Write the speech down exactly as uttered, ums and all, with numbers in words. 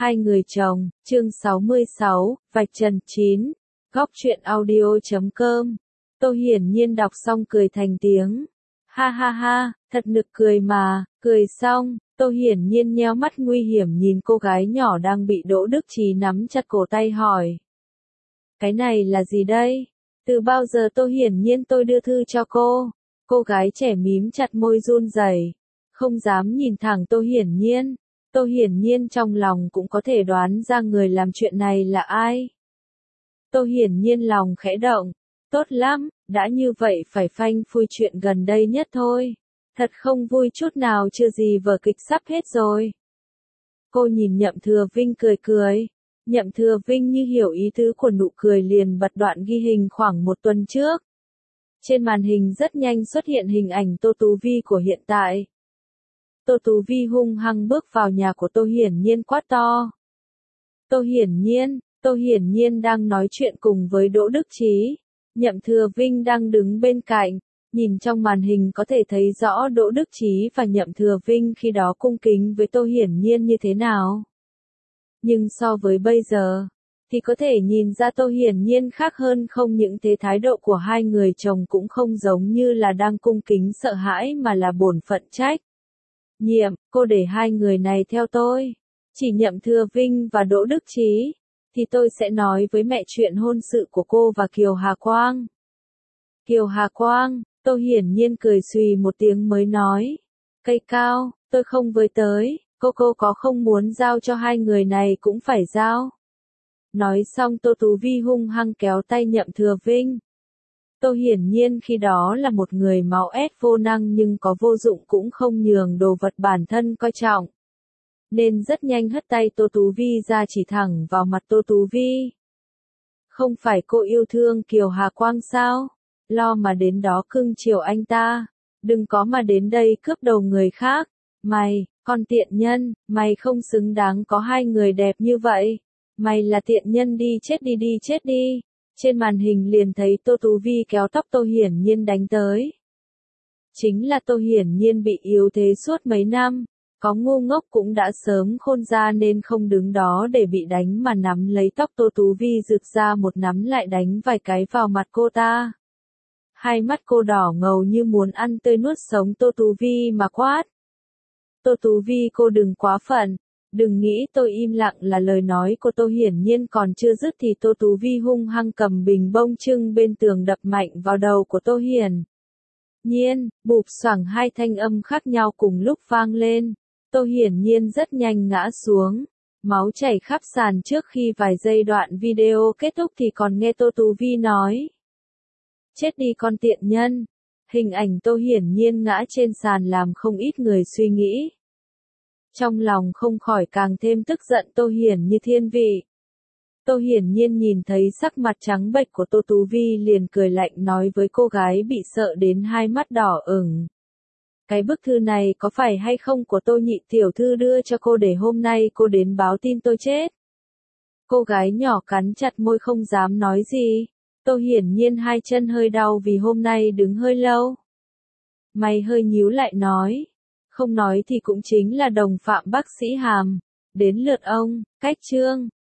Hai người chồng, chương sáu mươi sáu, vạch trần chín, góc truyện audio chấm com. Tô Hiển Nhiên đọc xong cười thành tiếng. Ha ha ha, thật nực cười mà, cười xong, Tô Hiển Nhiên nheo mắt nguy hiểm nhìn cô gái nhỏ đang bị Đỗ Đức Chí nắm chặt cổ tay hỏi. Cái này là gì đây? Từ bao giờ Tô Hiển Nhiên tôi đưa thư cho cô? Cô gái trẻ mím chặt môi run rẩy, không dám nhìn thẳng Tô Hiển Nhiên. Tô Hiển Nhiên trong lòng cũng có thể đoán ra người làm chuyện này là ai. Tô Hiển Nhiên lòng khẽ động, tốt lắm, đã như vậy phải phanh phui chuyện gần đây nhất thôi. Thật không vui chút nào, chưa gì vở kịch sắp hết rồi. Cô nhìn Nhậm Thừa Vinh cười cười. Nhậm Thừa Vinh như hiểu ý tứ của nụ cười liền bật đoạn ghi hình khoảng một tuần trước. Trên màn hình rất nhanh xuất hiện hình ảnh Tô Tú Vi của hiện tại. Tô Tú Vi hung hăng bước vào nhà của Tô Hiển Nhiên quát to. Tô Hiển Nhiên, Tô Hiển Nhiên đang nói chuyện cùng với Đỗ Đức Chí. Nhậm Thừa Vinh đang đứng bên cạnh, nhìn trong màn hình có thể thấy rõ Đỗ Đức Chí và Nhậm Thừa Vinh khi đó cung kính với Tô Hiển Nhiên như thế nào. Nhưng so với bây giờ, thì có thể nhìn ra Tô Hiển Nhiên khác hơn không, những thế thái độ của hai người chồng cũng không giống như là đang cung kính sợ hãi mà là bổn phận trách. Nhiệm, cô để hai người này theo tôi. Chỉ Nhậm Thừa Vinh và Đỗ Đức Chí, thì tôi sẽ nói với mẹ chuyện hôn sự của cô và Kiều Hà Quang. Kiều Hà Quang, Tô Hiển Nhiên cười xùy một tiếng mới nói. Cây cao, tôi không với tới, cô cô có không muốn giao cho hai người này cũng phải giao. Nói xong Tô Tú Vi hung hăng kéo tay Nhậm Thừa Vinh. Tô Hiển Nhiên khi đó là một người máu ép vô năng nhưng có vô dụng cũng không nhường đồ vật bản thân coi trọng. Nên rất nhanh hất tay Tô Tú Vi ra chỉ thẳng vào mặt Tô Tú Vi. Không phải cô yêu thương Kiều Hà Quang sao? Lo mà đến đó cưng chiều anh ta. Đừng có mà đến đây cướp đầu người khác. Mày, con tiện nhân, mày không xứng đáng có hai người đẹp như vậy. Mày là tiện nhân, đi chết đi đi chết đi. Trên màn hình liền thấy Tô Tú Vi kéo tóc Tô Hiển Nhiên đánh tới. Chính là Tô Hiển Nhiên bị yếu thế suốt mấy năm, có ngu ngốc cũng đã sớm khôn ra nên không đứng đó để bị đánh mà nắm lấy tóc Tô Tú Vi rực ra một nắm lại đánh vài cái vào mặt cô ta. Hai mắt cô đỏ ngầu như muốn ăn tươi nuốt sống Tô Tú Vi mà quát. Tô Tú Vi, cô đừng quá phận. Đừng nghĩ tôi im lặng là lời nói của Tô Hiển Nhiên còn chưa dứt thì Tô Tú Vi hung hăng cầm bình bông trưng bên tường đập mạnh vào đầu của Tô Hiển Nhiên, bụp xoảng, hai thanh âm khác nhau cùng lúc vang lên. Tô Hiển Nhiên rất nhanh ngã xuống, máu chảy khắp sàn. Trước khi vài giây đoạn video kết thúc thì còn nghe Tô Tú Vi nói. Chết đi con tiện nhân. Hình ảnh Tô Hiển Nhiên ngã trên sàn làm không ít người suy nghĩ. Trong lòng không khỏi càng thêm tức giận Tô Hiển như thiên vị. Tô Hiển Nhiên nhìn thấy sắc mặt trắng bệch của Tô Tú Vi liền cười lạnh nói với cô gái bị sợ đến hai mắt đỏ ửng. Cái bức thư này có phải hay không của Tô nhị tiểu thư đưa cho cô để hôm nay cô đến báo tin tôi chết? Cô gái nhỏ cắn chặt môi không dám nói gì. Tô Hiển Nhiên hai chân hơi đau vì hôm nay đứng hơi lâu. Mày hơi nhíu lại nói. Không nói thì cũng chính là đồng phạm bác sĩ Hàm. Đến lượt ông, cách trương.